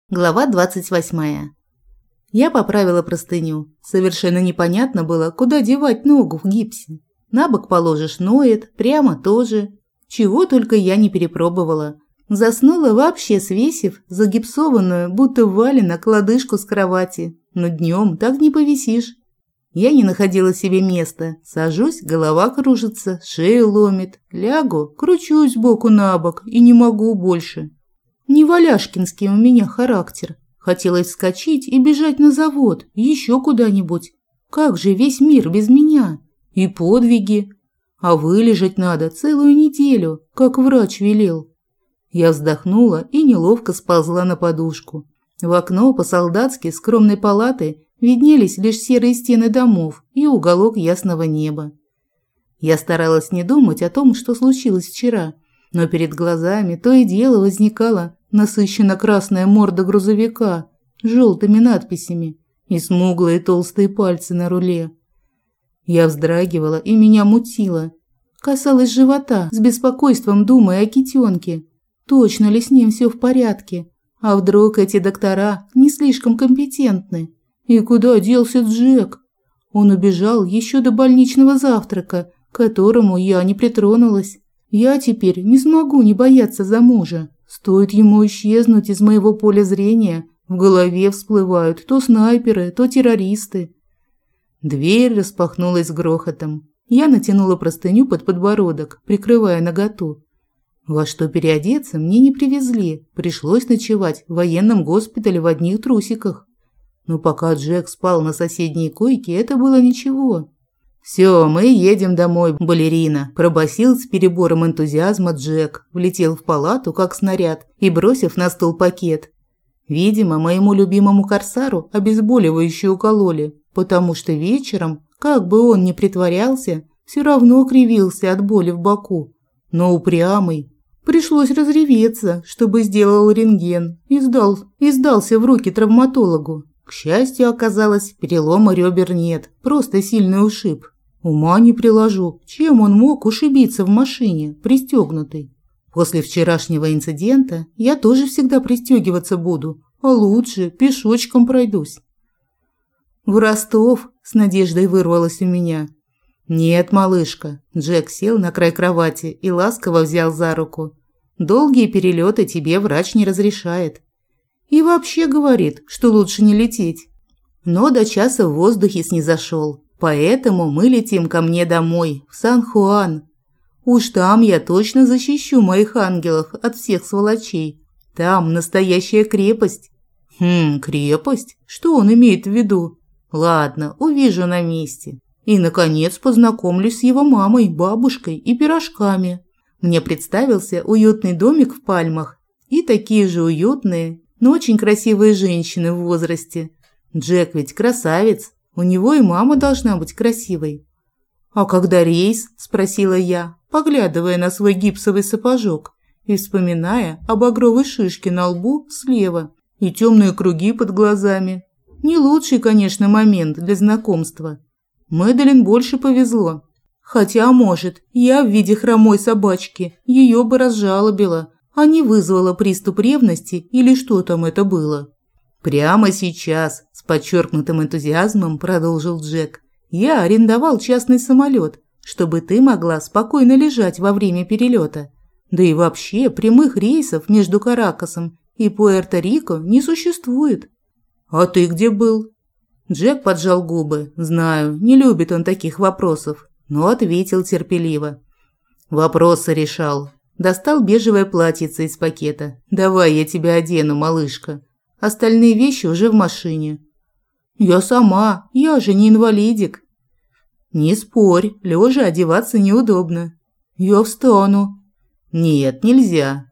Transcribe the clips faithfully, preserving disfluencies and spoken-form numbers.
Глава двадцать восьмая. Я поправила простыню. Совершенно непонятно было, куда девать ногу в гипсе. На бок положишь – ноет, прямо тоже. Чего только я не перепробовала. Заснула вообще свесив загипсованную, будто валенок, лодыжку с кровати. Но днем так не повисишь. Я не находила себе места. Сажусь, голова кружится, шею ломит. Лягу, кручусь сбоку на бок и не могу больше. Не валяшкинский у меня характер. Хотелось вскочить и бежать на завод, еще куда-нибудь. Как же весь мир без меня? И подвиги. А вылежать надо целую неделю, как врач велел. Я вздохнула и неловко сползла на подушку. В окно по-солдатски скромной палаты виднелись лишь серые стены домов и уголок ясного неба. Я старалась не думать о том, что случилось вчера, но перед глазами то и дело возникала насыщенно красная морда грузовика с желтыми надписями и смуглые толстые пальцы на руле. Я вздрагивала и меня мутило. Касалась живота, с беспокойством думая о китенке. Точно ли с ним все в порядке? А вдруг эти доктора не слишком компетентны? И куда делся Джек? Он убежал еще до больничного завтрака, к которому я не притронулась. Я теперь не смогу не бояться за мужа. Стоит ему исчезнуть из моего поля зрения, в голове всплывают то снайперы, то террористы. Дверь распахнулась с грохотом. Я натянула простыню под подбородок, прикрывая наготу. Во что переодеться мне не привезли, пришлось ночевать в военном госпитале в одних трусиках. Но пока Джек спал на соседней койке, это было ничего. «Все, мы едем домой, балерина», – пробасил с перебором энтузиазма Джек, влетел в палату, как снаряд, и бросив на стол пакет. Видимо, моему любимому корсару обезболивающее укололи, потому что вечером, как бы он ни притворялся, все равно кривился от боли в боку. Но упрямый. Пришлось разреветься, чтобы сделал рентген и, сдал, и сдался в руки травматологу. К счастью, оказалось, перелома ребер нет, просто сильный ушиб. Ума не приложу, чем он мог ушибиться в машине, пристегнутый. После вчерашнего инцидента я тоже всегда пристегиваться буду, а лучше пешочком пройдусь. В Ростов с надеждой вырвалось у меня. Нет, малышка. Джек сел на край кровати и ласково взял за руку. Долгие перелеты тебе врач не разрешает. И вообще говорит, что лучше не лететь. Но до часа в воздухе снизошел. Поэтому мы летим ко мне домой, в Сан-Хуан. Уж там я точно защищу моих ангелов от всех сволочей. Там настоящая крепость. Хм, крепость? Что он имеет в виду? Ладно, увижу на месте. И, наконец, познакомлюсь с его мамой, бабушкой и пирожками. Мне представился уютный домик в Пальмах и такие же уютные, но очень красивые женщины в возрасте. Джек ведь красавец, у него и мама должна быть красивой. «А когда рейс?» – спросила я, поглядывая на свой гипсовый сапожок и вспоминая об багровой шишке на лбу слева и темные круги под глазами. Не лучший, конечно, момент для знакомства. Мэдалин больше повезло. Хотя, может, я в виде хромой собачки ее бы разжалобила, а не вызвала приступ ревности или что там это было. «Прямо сейчас», – с подчеркнутым энтузиазмом продолжил Джек, – «я арендовал частный самолет, чтобы ты могла спокойно лежать во время перелета. Да и вообще прямых рейсов между Каракасом и Пуэрто-Рико не существует». «А ты где был?» Джек поджал губы. Знаю, не любит он таких вопросов, но ответил терпеливо. «Вопросы решал. Достал бежевое платьице из пакета. Давай я тебя одену, малышка. Остальные вещи уже в машине». «Я сама, я же не инвалидик». «Не спорь, лежа одеваться неудобно». «Я встану». «Нет, нельзя».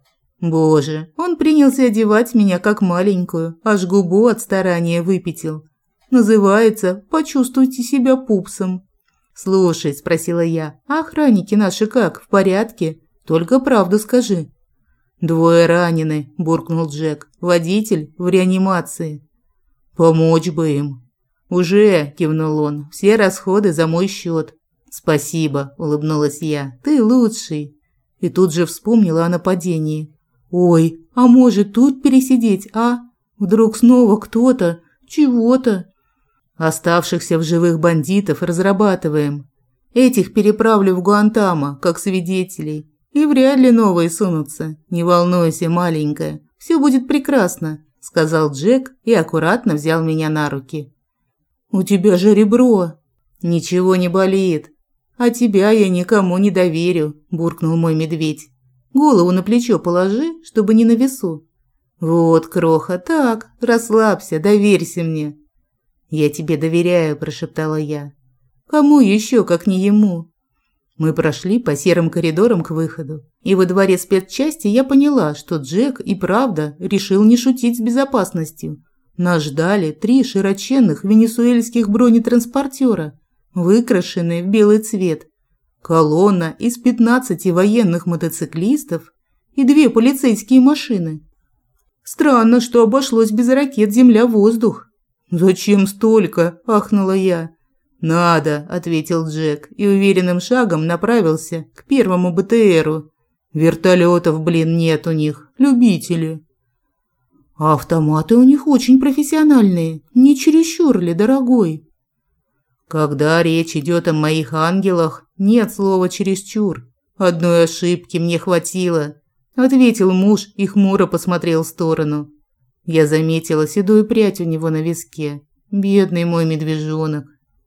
Боже, он принялся одевать меня как маленькую, аж губу от старания выпятил. Называется «Почувствуйте себя пупсом». «Слушай», – спросила я, – «а охранники наши как, в порядке? Только правду скажи». «Двое ранены», – буркнул Джек. «Водитель в реанимации». «Помочь бы им». «Уже», – кивнул он, – «все расходы за мой счет». «Спасибо», – улыбнулась я, – «ты лучший». И тут же вспомнила о нападении. «Ой, а может тут пересидеть, а? Вдруг снова кто-то, чего-то. Оставшихся в живых бандитов разрабатываем. Этих переправлю в Гуантамо, как свидетелей. И вряд ли новые сунутся. Не волнуйся, маленькая, все будет прекрасно, сказал Джек и аккуратно взял меня на руки. У тебя же ребро. Ничего не болит. А тебя я никому не доверю, буркнул мой медведь. Голову на плечо положи, чтобы не на весу. Вот, кроха, так, расслабься, доверься мне. Я тебе доверяю, прошептала я. Кому еще, как не ему? Мы прошли по серым коридорам к выходу, и во дворе спецчасти я поняла, что Джек и правда решил не шутить с безопасностью. Нас ждали три широченных венесуэльских бронетранспортера, выкрашенные в белый цвет, колонна из пятнадцати военных мотоциклистов и две полицейские машины. Странно, что обошлось без ракет земля-воздух. «Зачем столько?» – ахнула я. «Надо», – ответил Джек и уверенным шагом направился к первому БТРу. «Вертолетов, блин, нет у них, любители». «А автоматы у них очень профессиональные, не чересчур ли, дорогой?» «Когда речь идет о моих ангелах, нет слова «чересчур». Одной ошибки мне хватило», – ответил муж и хмуро посмотрел в сторону. Я заметила седую прядь у него на виске. Бедный мой медвежонок.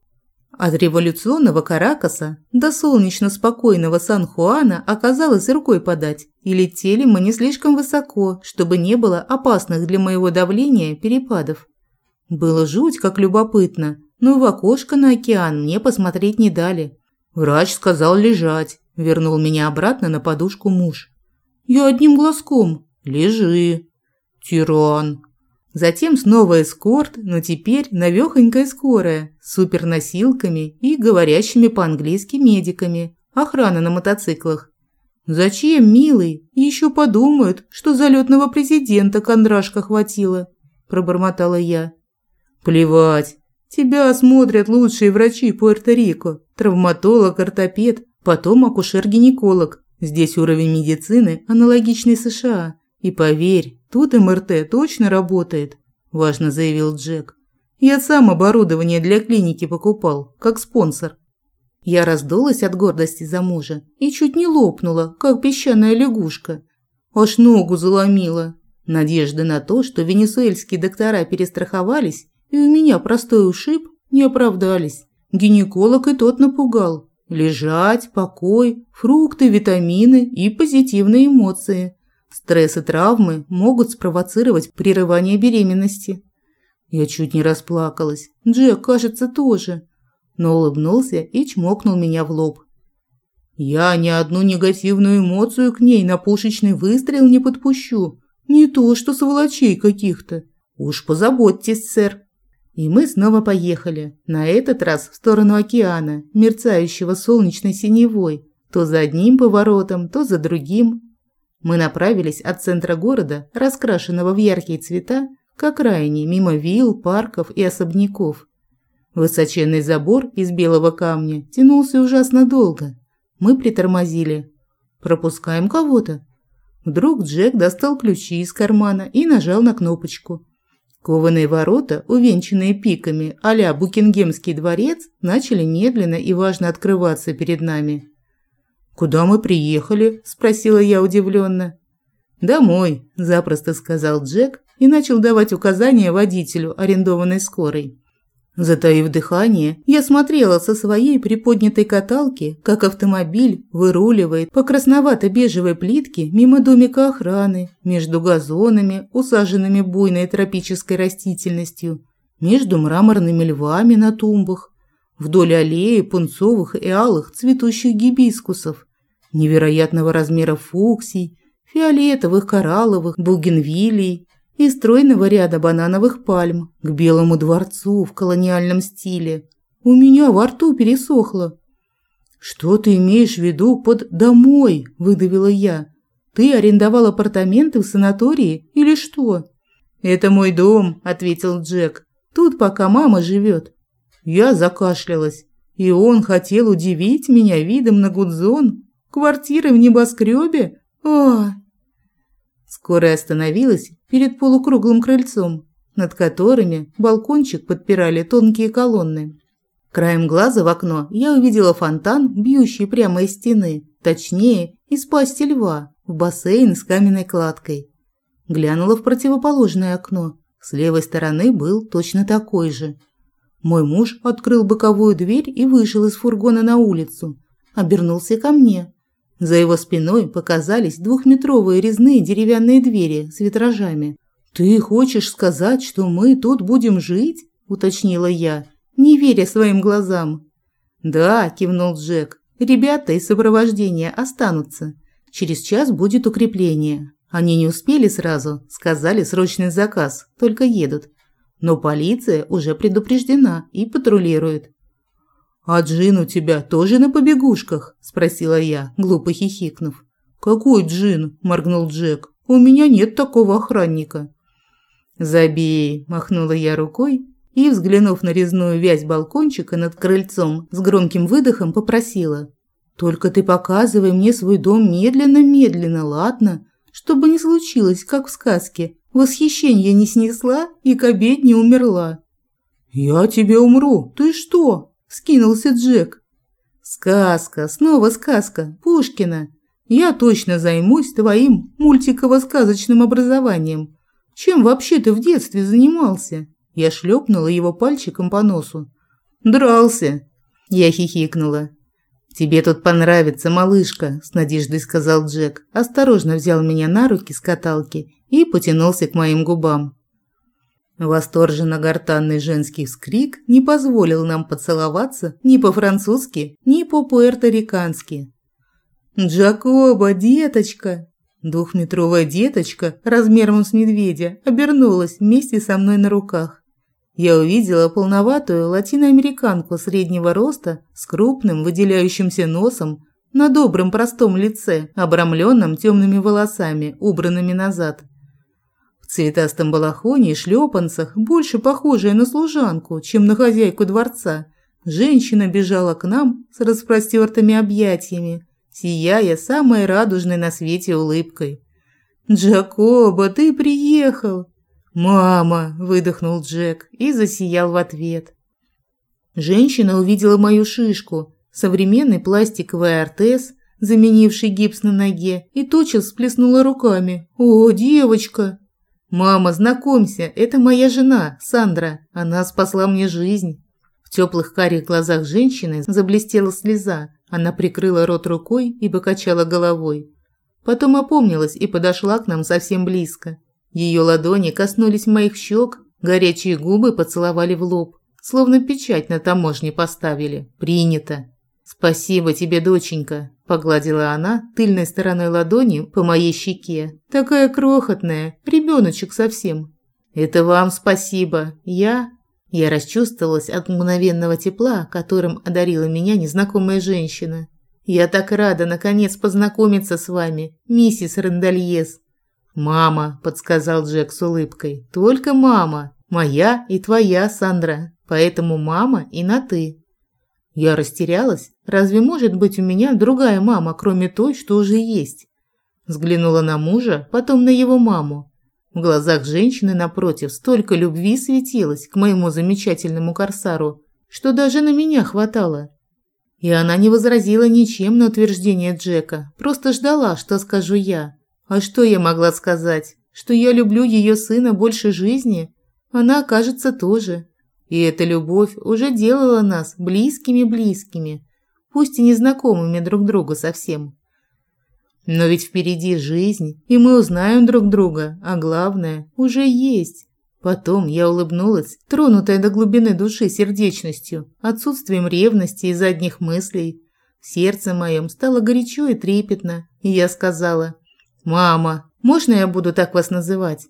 От революционного Каракаса до солнечно-спокойного Сан-Хуана оказалось рукой подать, и летели мы не слишком высоко, чтобы не было опасных для моего давления перепадов. Было жуть как любопытно, но в окошко на океан мне посмотреть не дали. Врач сказал лежать, вернул меня обратно на подушку муж. Я одним глазком. Лежи. Тиран. Затем снова эскорт, но теперь навёхонькая скорая, с суперносилками и говорящими по-английски медиками, охрана на мотоциклах. «Зачем, милый? Еще подумают, что залетного президента Кондрашка хватило», – пробормотала я. «Плевать. Тебя осмотрят лучшие врачи Пуэрто-Рико, травматолог, ортопед, потом акушер-гинеколог. Здесь уровень медицины аналогичный США. И поверь, тут эм эр тэ точно работает», – важно заявил Джек. «Я сам оборудование для клиники покупал, как спонсор». Я раздулась от гордости за мужа и чуть не лопнула, как песчаная лягушка. Аж ногу заломила. Надежды на то, что венесуэльские доктора перестраховались, и у меня простой ушиб, не оправдались. Гинеколог и тот напугал. Лежать, покой, фрукты, витамины и позитивные эмоции. Стресс и травмы могут спровоцировать прерывание беременности. Я чуть не расплакалась. Джек, кажется, тоже. Но улыбнулся и чмокнул меня в лоб. Я ни одну негативную эмоцию к ней на пушечный выстрел не подпущу. Не то, что сволочей каких-то. Уж позаботьтесь, сэр. И мы снова поехали. На этот раз в сторону океана, мерцающего солнечной синевой. То за одним поворотом, то за другим. Мы направились от центра города, раскрашенного в яркие цвета, к окраине, мимо вилл, парков и особняков. Высоченный забор из белого камня тянулся ужасно долго. Мы притормозили. Пропускаем кого-то. Вдруг Джек достал ключи из кармана и нажал на кнопочку. Кованые ворота, увенчанные пиками а-ля Букингемский дворец, начали медленно и важно открываться перед нами. «Куда мы приехали?» – спросила я удивленно. «Домой», – запросто сказал Джек и начал давать указания водителю арендованной скорой. Затаив дыхание, я смотрела со своей приподнятой каталки, как автомобиль выруливает по красновато-бежевой плитке мимо домика охраны, между газонами, усаженными буйной тропической растительностью, между мраморными львами на тумбах, вдоль аллеи пунцовых и алых цветущих гибискусов, невероятного размера фуксий, фиолетовых, коралловых, бугенвиллий и стройного ряда банановых пальм к Белому дворцу в колониальном стиле. У меня во рту пересохло. «Что ты имеешь в виду под «домой»?» – выдавила я. «Ты арендовал апартаменты в санатории или что?» «Это мой дом», – ответил Джек. «Тут пока мама живет». Я закашлялась. И он хотел удивить меня видом на Гудзон? Квартиры в небоскребе? О! Скорая остановилась перед полукруглым крыльцом. над которыми балкончик подпирали тонкие колонны. Краем глаза в окно я увидела фонтан, бьющий прямо из стены, точнее, из пасти льва, в бассейн с каменной кладкой. Глянула в противоположное окно. С левой стороны был точно такой же. Мой муж открыл боковую дверь и вышел из фургона на улицу. Обернулся ко мне. За его спиной показались двухметровые резные деревянные двери с витражами. «Ты хочешь сказать, что мы тут будем жить?» – уточнила я, не веря своим глазам. «Да», – кивнул Джек. «Ребята из сопровождения останутся. Через час будет укрепление. Они не успели сразу, сказали срочный заказ, только едут. Но полиция уже предупреждена и патрулирует». «А Джин у тебя тоже на побегушках?» – спросила я, глупо хихикнув. «Какой Джин?» – моргнул Джек. «У меня нет такого охранника». «Забей», – махнула я рукой и, взглянув на резную вязь балкончика над крыльцом, с громким выдохом попросила. «Только ты показывай мне свой дом медленно-медленно, ладно? Чтобы не случилось, как в сказке. Восхищение не снесла и к обедне умерла». «Я тебе умру, ты что?» – вскинулся Джек. «Сказка, снова сказка, Пушкина. Я точно займусь твоим мультиково-сказочным образованием. Чем вообще ты в детстве занимался?» Я шлепнула его пальчиком по носу. «Дрался!» Я хихикнула. «Тебе тут понравится, малышка», – с надеждой сказал Джек. Осторожно взял меня на руки с каталки и потянулся к моим губам. Восторженно-гортанный женский вскрик не позволил нам поцеловаться ни по-французски, ни по-пуэрторикански. «Джакоба, деточка!» Двухметровая деточка размером с медведя обернулась вместе со мной на руках. Я увидела полноватую латиноамериканку среднего роста с крупным выделяющимся носом на добром простом лице, обрамленном темными волосами, убранными назад. В цветастом балахоне и шлепанцах, больше похожая на служанку, чем на хозяйку дворца, женщина бежала к нам с распростертыми объятиями, сияя самой радужной на свете улыбкой. «Джакоба, ты приехал!» «Мама!» – выдохнул Джек и засиял в ответ. Женщина увидела мою шишку, современный пластиковый ортез, заменивший гипс на ноге, и тотчас всплеснула руками. «О, девочка!» «Мама, знакомься, это моя жена, Сандра. Она спасла мне жизнь». В теплых карих глазах женщины заблестела слеза. Она прикрыла рот рукой и покачала головой. Потом опомнилась и подошла к нам совсем близко. Ее ладони коснулись моих щек, горячие губы поцеловали в лоб, словно печать на таможне поставили. «Принято». «Спасибо тебе, доченька», – погладила она тыльной стороной ладони по моей щеке. «Такая крохотная, ребеночек совсем». «Это вам спасибо. Я...» Я расчувствовалась от мгновенного тепла, которым одарила меня незнакомая женщина. «Я так рада, наконец, познакомиться с вами, миссис Рандальес». «Мама», – подсказал Джек с улыбкой. «Только мама. Моя и твоя, Сандра. Поэтому мама и на «ты». Я растерялась. Разве может быть у меня другая мама, кроме той, что уже есть? Взглянула на мужа, потом на его маму. В глазах женщины напротив столько любви светилось к моему замечательному корсару, что даже на меня хватало. И она не возразила ничем на утверждение Джека, просто ждала, что скажу я. А что я могла сказать? Что я люблю ее сына больше жизни? Она, кажется, тоже. И эта любовь уже делала нас близкими-близкими, пусть и незнакомыми друг другу совсем. Но ведь впереди жизнь, и мы узнаем друг друга, а главное, уже есть. Потом я улыбнулась, тронутая до глубины души сердечностью, отсутствием ревности и задних мыслей. В сердце моем стало горячо и трепетно, и я сказала: «Мама, можно я буду так вас называть?»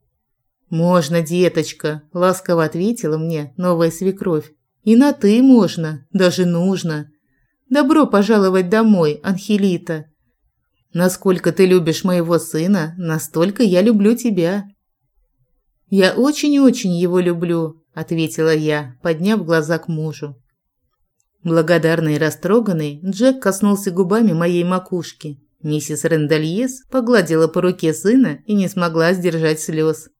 «Можно, деточка», – ласково ответила мне новая свекровь. «И на «ты» можно, даже нужно. Добро пожаловать домой, Анхелита. Насколько ты любишь моего сына, настолько я люблю тебя». «Я очень-очень его люблю», – ответила я, подняв глаза к мужу. Благодарный и растроганный, Джек коснулся губами моей макушки. Миссис Рандальес погладила по руке сына и не смогла сдержать слез.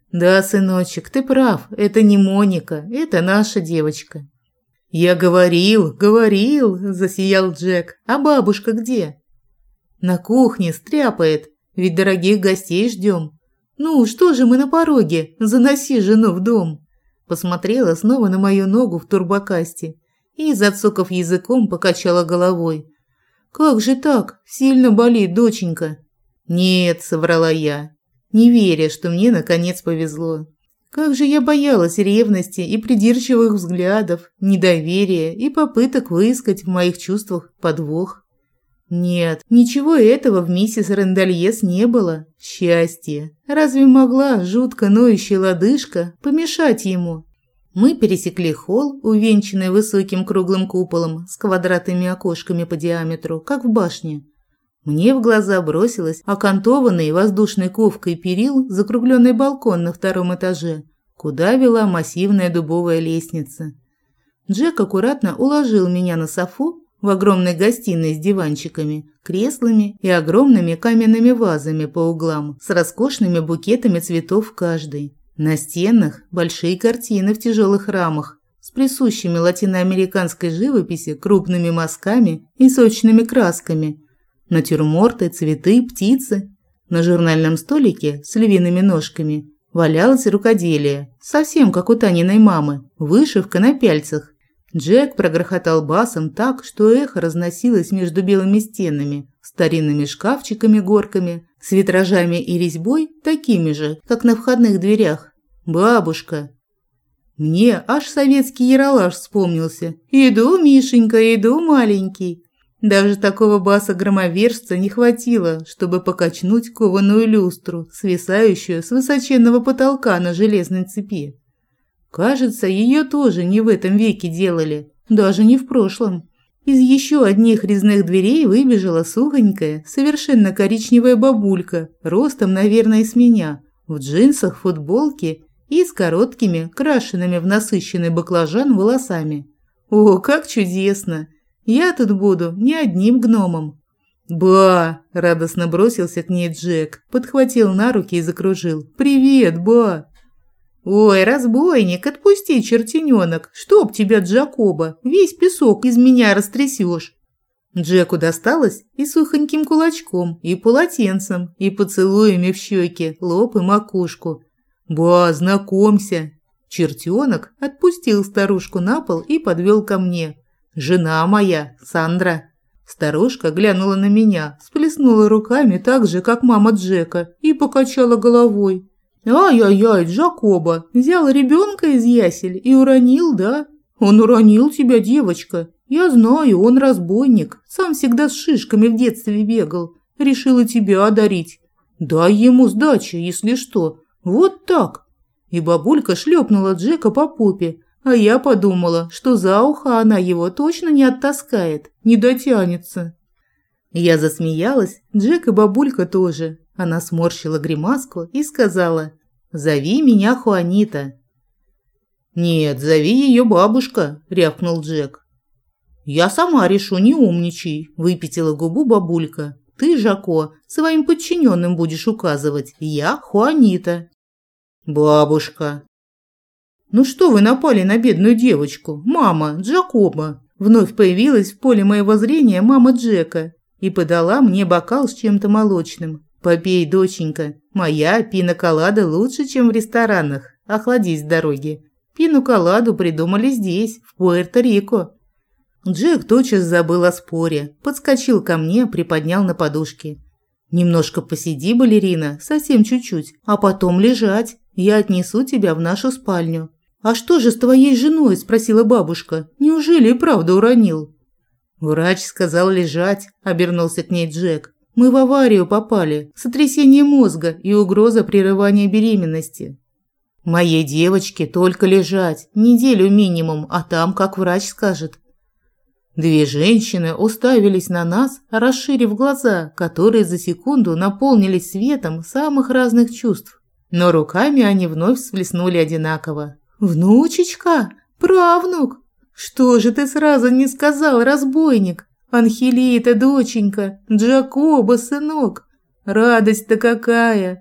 Да, сыночек, ты прав, это не Моника, это наша девочка. Я говорил, говорил, засиял Джек. А бабушка где? На кухне стряпает, ведь дорогих гостей ждем. Ну, что же мы на пороге? Заноси жену в дом. Посмотрела снова на мою ногу в турбокасте и, зацокав языком, покачала головой. Как же так? Сильно болит, доченька. Нет, соврала я, не веря, что мне наконец повезло. Как же я боялась ревности и придирчивых взглядов, недоверия и попыток выискать в моих чувствах подвох. Нет, ничего этого в миссис Рэндальес не было. Счастье. Разве могла жутко ноющая лодыжка помешать ему? Мы пересекли холл, увенчанный высоким круглым куполом с квадратными окошками по диаметру, как в башне. Мне в глаза бросилась окантованный воздушной ковкой перил закругленный балкон на втором этаже, куда вела массивная дубовая лестница. Джек аккуратно уложил меня на софу в огромной гостиной с диванчиками, креслами и огромными каменными вазами по углам с роскошными букетами цветов в каждой. На стенах большие картины в тяжелых рамах с присущими латиноамериканской живописи крупными мазками и сочными красками. Натюрморты, цветы, птицы. На журнальном столике с львиными ножками валялось рукоделие, совсем как у Таниной мамы, вышивка на пяльцах. Джек прогрохотал басом так, что эхо разносилось между белыми стенами, старинными шкафчиками-горками, с витражами и резьбой, такими же, как на входных дверях. «Бабушка!» Мне аж советский яролаж вспомнился. «Иду, Мишенька, иду, маленький!» Даже такого баса-громовержца не хватило, чтобы покачнуть кованую люстру, свисающую с высоченного потолка на железной цепи. Кажется, ее тоже не в этом веке делали, даже не в прошлом. Из еще одних резных дверей выбежала сухонькая, совершенно коричневая бабулька, ростом, наверное, с меня, в джинсах, футболке и с короткими, крашенными в насыщенный баклажан волосами. О, как чудесно! Я тут буду не одним гномом. «Ба!» – радостно бросился к ней Джек, подхватил на руки и закружил. «Привет, ба!» «Ой, разбойник, отпусти, чертенёнок! Чтоб тебя, Джакоба, весь песок из меня растрясёшь!» Джеку досталось и сухоньким кулачком, и полотенцем, и поцелуями в щеки, лоб и макушку. «Ба, знакомься!» Чертенок отпустил старушку на пол и подвел ко мне. «Жена моя, Сандра». Старушка глянула на меня, сплеснула руками так же, как мама Джека, и покачала головой. «Ай-яй-яй, Джакоба, взял ребенка из ясель и уронил, да? Он уронил тебя, девочка. Я знаю, он разбойник, сам всегда с шишками в детстве бегал. Решил и тебя одарить. Дай ему сдачи, если что. Вот так». И бабулька шлепнула Джека по попе, а я подумала, что за ухо она его точно не оттаскает, не дотянется. Я засмеялась, Джек и бабулька тоже. Она сморщила гримаску и сказала: «Зови меня Хуанита». «Нет, зови ее бабушка», – рявкнул Джек. «Я сама решу, не умничай», – выпятила губу бабулька. «Ты, Жако, своим подчиненным будешь указывать. Я Хуанита». «Бабушка». «Ну что вы напали на бедную девочку? Мама, Джакоба!» Вновь появилась в поле моего зрения мама Джека и подала мне бокал с чем-то молочным. «Попей, доченька, моя пина-колада лучше, чем в ресторанах. Охладись с дороги. Пину-коладу придумали здесь, в Пуэрто-Рико». Джек тотчас забыл о споре, подскочил ко мне, приподнял на подушке. «Немножко посиди, балерина, совсем чуть-чуть, а потом лежать. Я отнесу тебя в нашу спальню». «А что же с твоей женой?» – спросила бабушка. «Неужели и правда уронил?» «Врач сказал лежать», – обернулся к ней Джек. «Мы в аварию попали, сотрясение мозга и угроза прерывания беременности. Моей девочке только лежать, неделю минимум, а там как врач скажет». Две женщины уставились на нас, расширив глаза, которые за секунду наполнились светом самых разных чувств. Но руками они вновь всплеснули одинаково. «Внучечка? Правнук? Что же ты сразу не сказал, разбойник? Анхелита, доченька, Джакоба, сынок. Радость-то какая!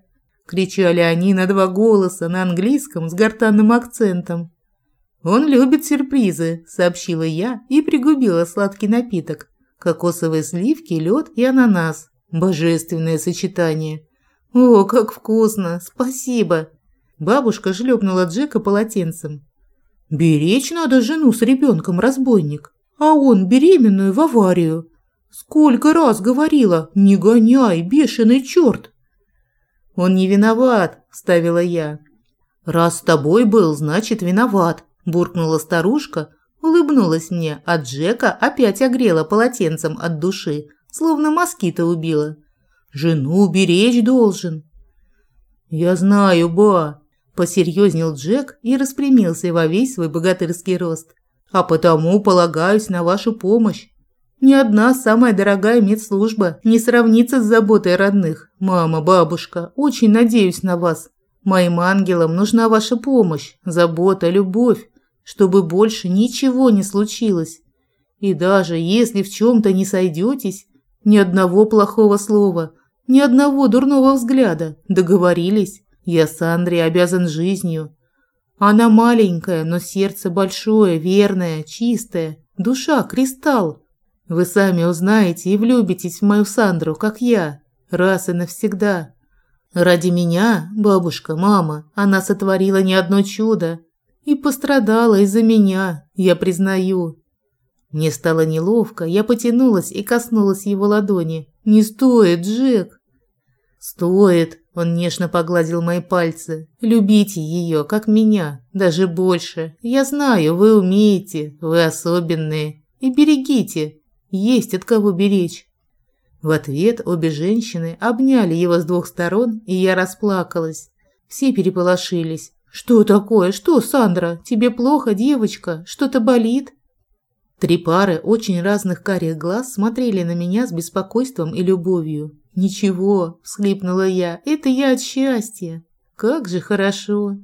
кричали они на два голоса на английском с гортанным акцентом. «Он любит сюрпризы», – сообщила я и пригубила сладкий напиток. Кокосовые сливки, лед и ананас. Божественное сочетание. «О, как вкусно! Спасибо!» Бабушка шлепнула Джека полотенцем. «Беречь надо жену с ребенком, разбойник, а он беременную в аварию. Сколько раз говорила, не гоняй, бешеный черт!» «Он не виноват», – вставила я. «Раз с тобой был, значит виноват», – буркнула старушка, улыбнулась мне, а Джека опять огрела полотенцем от души, словно москита убила. «Жену беречь должен». «Я знаю, ба», – посерьезнел Джек и распрямился во весь свой богатырский рост. «А потому полагаюсь на вашу помощь. Ни одна самая дорогая медслужба не сравнится с заботой родных. Мама, бабушка, очень надеюсь на вас. Моим ангелам нужна ваша помощь, забота, любовь, чтобы больше ничего не случилось. И даже если в чем-то не сойдетесь, ни одного плохого слова, ни одного дурного взгляда. Договорились? Я Сандре обязан жизнью. Она маленькая, но сердце большое, верное, чистое, душа кристалл. Вы сами узнаете и влюбитесь в мою Сандру, как я, раз и навсегда. Ради меня, бабушка, мама, она сотворила не одно чудо и пострадала из-за меня, я признаю». Мне стало неловко, я потянулась и коснулась его ладони. «Не стоит, Джек!» «Стоит!» – он нежно погладил мои пальцы. «Любите ее, как меня, даже больше. Я знаю, вы умеете, вы особенные. И берегите, есть от кого беречь». В ответ обе женщины обняли его с двух сторон, и я расплакалась. Все переполошились. «Что такое? Что, Сандра? Тебе плохо, девочка? Что-то болит?» Три пары очень разных карих глаз смотрели на меня с беспокойством и любовью. «Ничего», – всхлипнула я, – «это я от счастья. Как же хорошо».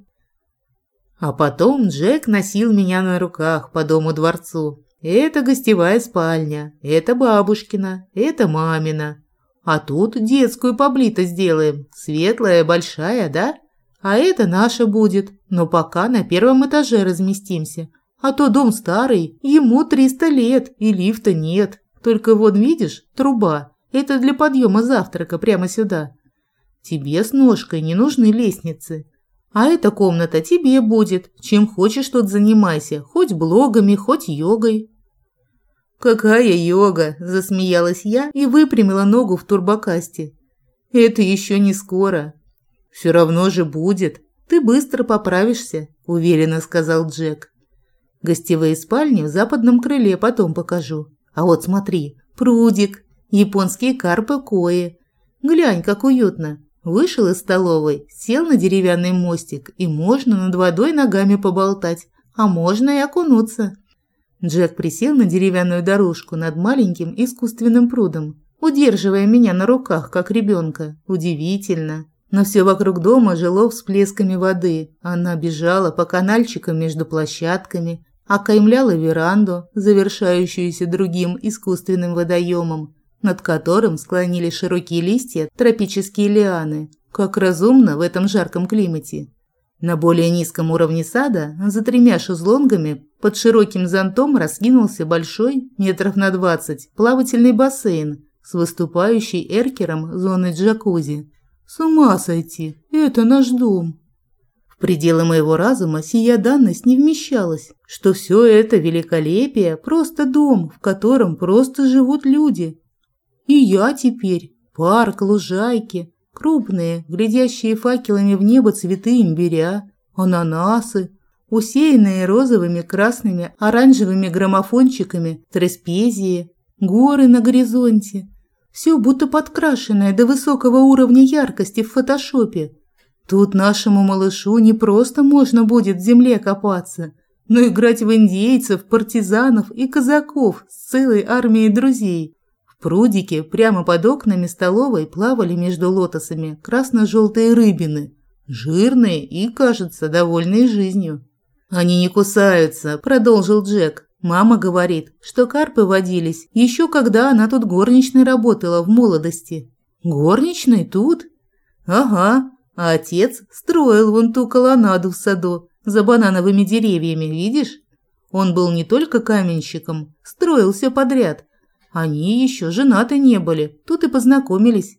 А потом Джек носил меня на руках по дому-дворцу. Это гостевая спальня, это бабушкина, это мамина. А тут детскую поблито сделаем, светлая, большая, да? А это наша будет, но пока на первом этаже разместимся. А то дом старый, ему триста лет, и лифта нет. Только вот видишь, труба, это для подъема завтрака прямо сюда. Тебе с ножкой не нужны лестницы. А эта комната тебе будет, чем хочешь тут занимайся, хоть блогами, хоть йогой». «Какая йога!» – засмеялась я и выпрямила ногу в турбокасте. «Это еще не скоро». «Все равно же будет. Ты быстро поправишься», – уверенно сказал Джек. «Гостевые спальни в западном крыле потом покажу. А вот смотри, прудик, японские карпы-кои. Глянь, как уютно. Вышел из столовой, сел на деревянный мостик, и можно над водой ногами поболтать, а можно и окунуться». Джек присел на деревянную дорожку над маленьким искусственным прудом, удерживая меня на руках, как ребенка. Удивительно. Но все вокруг дома жило всплесками воды. Она бежала по канальчикам между площадками, окаймляла веранду, завершающуюся другим искусственным водоемом, над которым склонили широкие листья тропические лианы. Как разумно в этом жарком климате. На более низком уровне сада, за тремя шезлонгами, под широким зонтом раскинулся большой, метров на двадцать, плавательный бассейн с выступающей эркером зоной джакузи. С ума сойти, это наш дом. В пределы моего разума сия данность не вмещалась, что все это великолепие – просто дом, в котором просто живут люди. И я теперь, парк, лужайки, крупные, глядящие факелами в небо цветы имбиря, ананасы, усеянные розовыми, красными, оранжевыми граммофончиками, трапезии, горы на горизонте. Все будто подкрашенное до высокого уровня яркости в фотошопе. Тут нашему малышу не просто можно будет в земле копаться, но играть в индейцев, партизанов и казаков с целой армией друзей. В прудике прямо под окнами столовой плавали между лотосами красно-желтые рыбины, жирные и, кажется, довольные жизнью. «Они не кусаются», – продолжил Джек. «Мама говорит, что карпы водились еще когда она тут горничной работала в молодости». «Горничной тут?» «Ага. А отец строил вон ту колоннаду в саду за банановыми деревьями, видишь? Он был не только каменщиком, строил все подряд. Они еще женаты не были, тут и познакомились.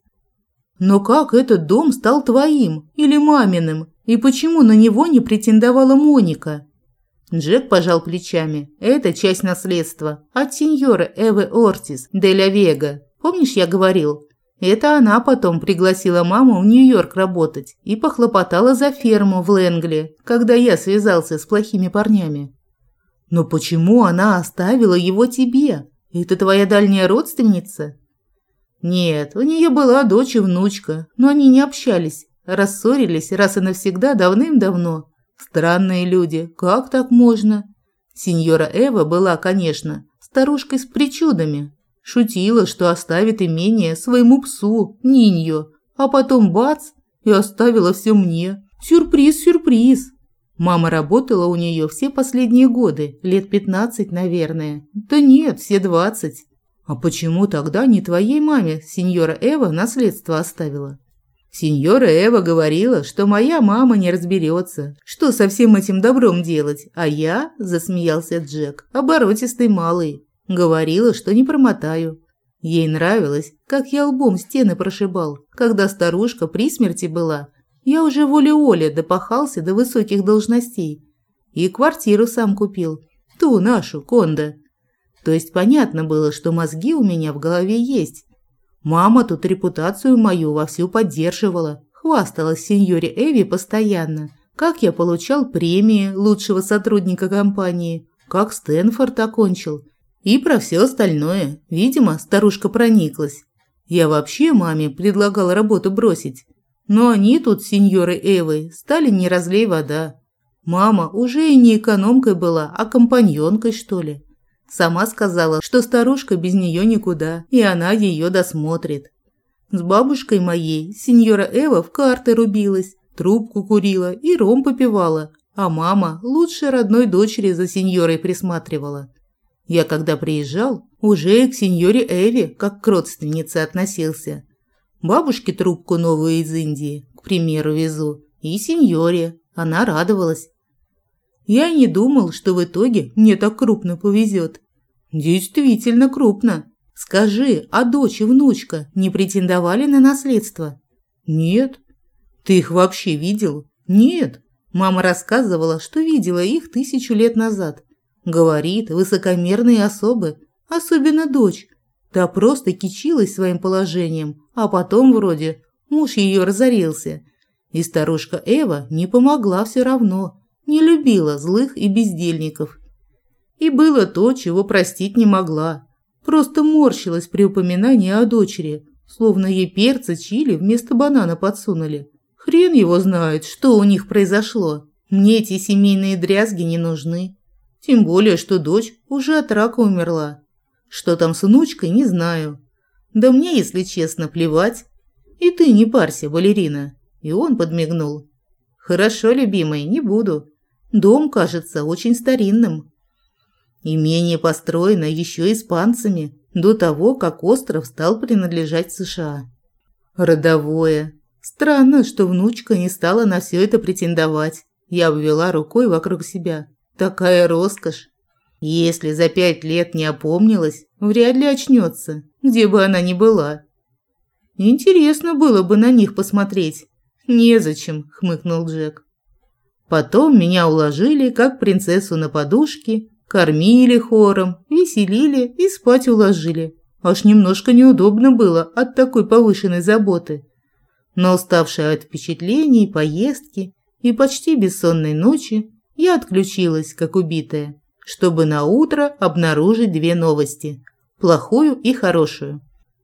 Но как этот дом стал твоим или маминым, и почему на него не претендовала Моника? Джек пожал плечами. Это часть наследства от сеньоры Эвы Ортис де ля Вега. Помнишь, я говорил? Это она потом пригласила маму в Нью-Йорк работать и похлопотала за ферму в Лэнгли, когда я связался с плохими парнями. Но почему она оставила его тебе? Это твоя дальняя родственница? Нет, у нее была дочь и внучка, но они не общались, рассорились раз и навсегда давным-давно. Странные люди, как так можно? Сеньора Эва была, конечно, старушкой с причудами. Шутила, что оставит имение своему псу, Ниньо, а потом бац, и оставила все мне. Сюрприз, сюрприз. Мама работала у нее все последние годы, лет пятнадцать, наверное. Да нет, все двадцать. А почему тогда не твоей маме сеньора Эва наследство оставила? Сеньора Эва говорила, что моя мама не разберется, что со всем этим добром делать, а я, засмеялся Джек, оборотистый малый, говорила, что не промотаю. Ей нравилось, как я лбом стены прошибал, когда старушка при смерти была. Я уже волей-волей допахался до высоких должностей и квартиру сам купил, ту нашу, кондо. То есть понятно было, что мозги у меня в голове есть. Мама тут репутацию мою вовсю поддерживала, хвасталась сеньоре Эви постоянно, как я получал премии лучшего сотрудника компании, как Стэнфорд окончил, и про все остальное. Видимо, старушка прониклась. Я вообще маме предлагал работу бросить, но они тут с сеньорой Эвой стали не разлей вода. Мама уже и не экономкой была, а компаньонкой, что ли. Сама сказала, что старушка без нее никуда, и она ее досмотрит. С бабушкой моей сеньора Эва в карты рубилась, трубку курила и ром попивала, а мама лучше родной дочери за сеньорой присматривала. Я, когда приезжал, уже к сеньоре Эве как к родственнице относился. Бабушке трубку новую из Индии, к примеру, везу, и сеньоре, она радовалась. Я не думал, что в итоге мне так крупно повезет. Действительно крупно. Скажи, а дочь и внучка не претендовали на наследство? Нет. Ты их вообще видел? Нет. Мама рассказывала, что видела их тысячу лет назад. Говорит, высокомерные особы, особенно дочь. Та просто кичилась своим положением, а потом вроде муж ее разорился. И старушка Эва не помогла все равно, не любила злых и бездельников. И было то, чего простить не могла. Просто морщилась при упоминании о дочери, словно ей перца чили вместо банана подсунули. Хрен его знает, что у них произошло. Мне эти семейные дрязги не нужны. Тем более, что дочь уже от рака умерла. Что там с внучкой, не знаю. Да мне, если честно, плевать. И ты не парься, балерина. И он подмигнул. Хорошо, любимый, не буду. Дом кажется очень старинным. Имение построено еще испанцами, до того, как остров стал принадлежать США. Родовое. Странно, что внучка не стала на все это претендовать. Я обвела рукой вокруг себя. Такая роскошь. Если за пять лет не опомнилась, вряд ли очнется, где бы она ни была. Интересно было бы на них посмотреть. Незачем, хмыкнул Джек. Потом меня уложили, как принцессу, на подушке, кормили хором, веселили и спать уложили. Аж немножко неудобно было от такой повышенной заботы. Но уставшая от впечатлений, поездки и почти бессонной ночи, я отключилась, как убитая, чтобы наутро обнаружить две новости – плохую и хорошую.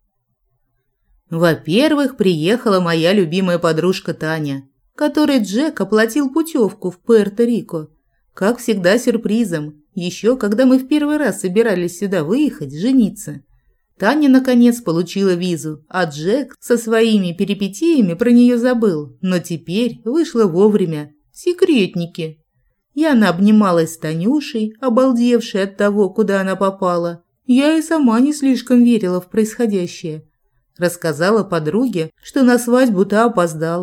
Во-первых, приехала моя любимая подружка Таня, которой Джек оплатил путевку в Пуэрто-Рико. Как всегда, сюрпризом, еще когда мы в первый раз собирались сюда выехать, жениться. Таня, наконец, получила визу, а Джек со своими перипетиями про нее забыл, но теперь вышла вовремя. Секретники. Яна обнималась с Танюшей, обалдевшей от того, куда она попала. Я и сама не слишком верила в происходящее. Рассказала подруге, что на свадьбу та опоздала.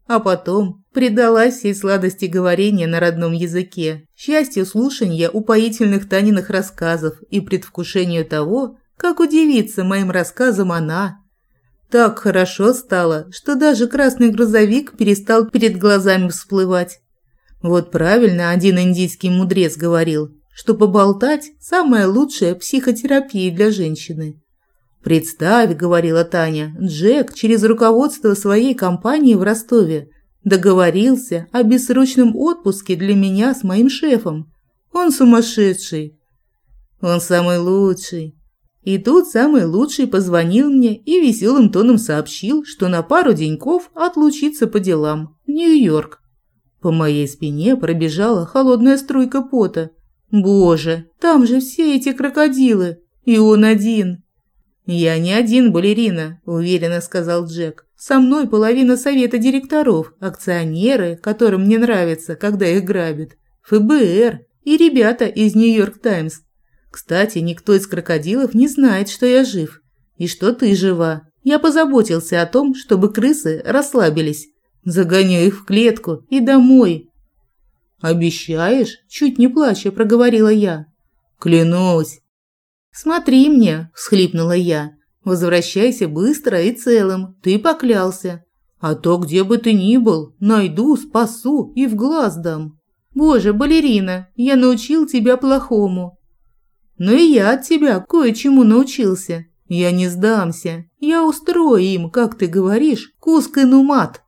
А потом предалась всей сладости говорения на родном языке, счастью слушания упоительных Таниных рассказов и предвкушению того, как удивится моим рассказам она. Так хорошо стало, что даже красный грузовик перестал перед глазами всплывать. Вот правильно один индийский мудрец говорил, что поболтать – самая лучшая психотерапия для женщины. «Представь», – говорила Таня, – Джек через руководство своей компании в Ростове договорился о бессрочном отпуске для меня с моим шефом. Он сумасшедший. Он самый лучший. И тут самый лучший позвонил мне и веселым тоном сообщил, что на пару деньков отлучится по делам в Нью-Йорк. По моей спине пробежала холодная струйка пота. Боже, там же все эти крокодилы, и он один. «Я не один, балерина», – уверенно сказал Джек. «Со мной половина совета директоров, акционеры, которым не нравится, когда их грабят, эф бэ эр и ребята из Нью-Йорк Таймс. Кстати, никто из крокодилов не знает, что я жив и что ты жива. Я позаботился о том, чтобы крысы расслабились. Загоню их в клетку и домой». «Обещаешь?» – чуть не плача проговорила я. «Клянусь». «Смотри мне», – всхлипнула я. «Возвращайся быстро и целым, ты поклялся. А то, где бы ты ни был, найду, спасу и в глаз дам. Боже, балерина, я научил тебя плохому. Но и я от тебя кое-чему научился. Я не сдамся, я устрою им, как ты говоришь, куск инумат».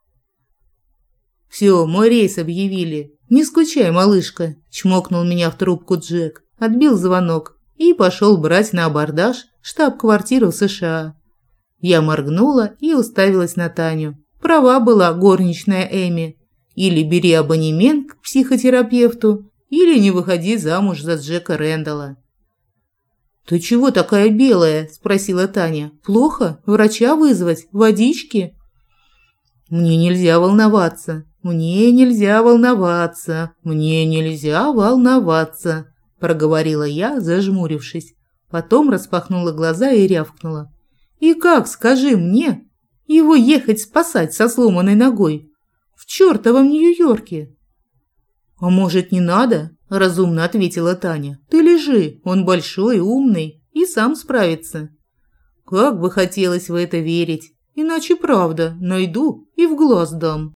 «Все, мой рейс объявили. Не скучай, малышка», – чмокнул меня в трубку Джек, отбил звонок и пошел брать на абордаж штаб-квартиру США. Я моргнула и уставилась на Таню. Права была горничная Эми. Или бери абонемент к психотерапевту, или не выходи замуж за Джека Рэндалла. «Ты чего такая белая?» – спросила Таня. «Плохо? Врача вызвать? Водички?» «Мне нельзя волноваться. Мне нельзя волноваться. Мне нельзя волноваться», – проговорила я, зажмурившись. Потом распахнула глаза и рявкнула. «И как, скажи мне, его ехать спасать со сломанной ногой? В чертовом Нью-Йорке!» «А может, не надо?» – разумно ответила Таня. «Ты лежи, он большой, умный и сам справится». «Как бы хотелось в это верить, иначе правда найду и в глаз дам».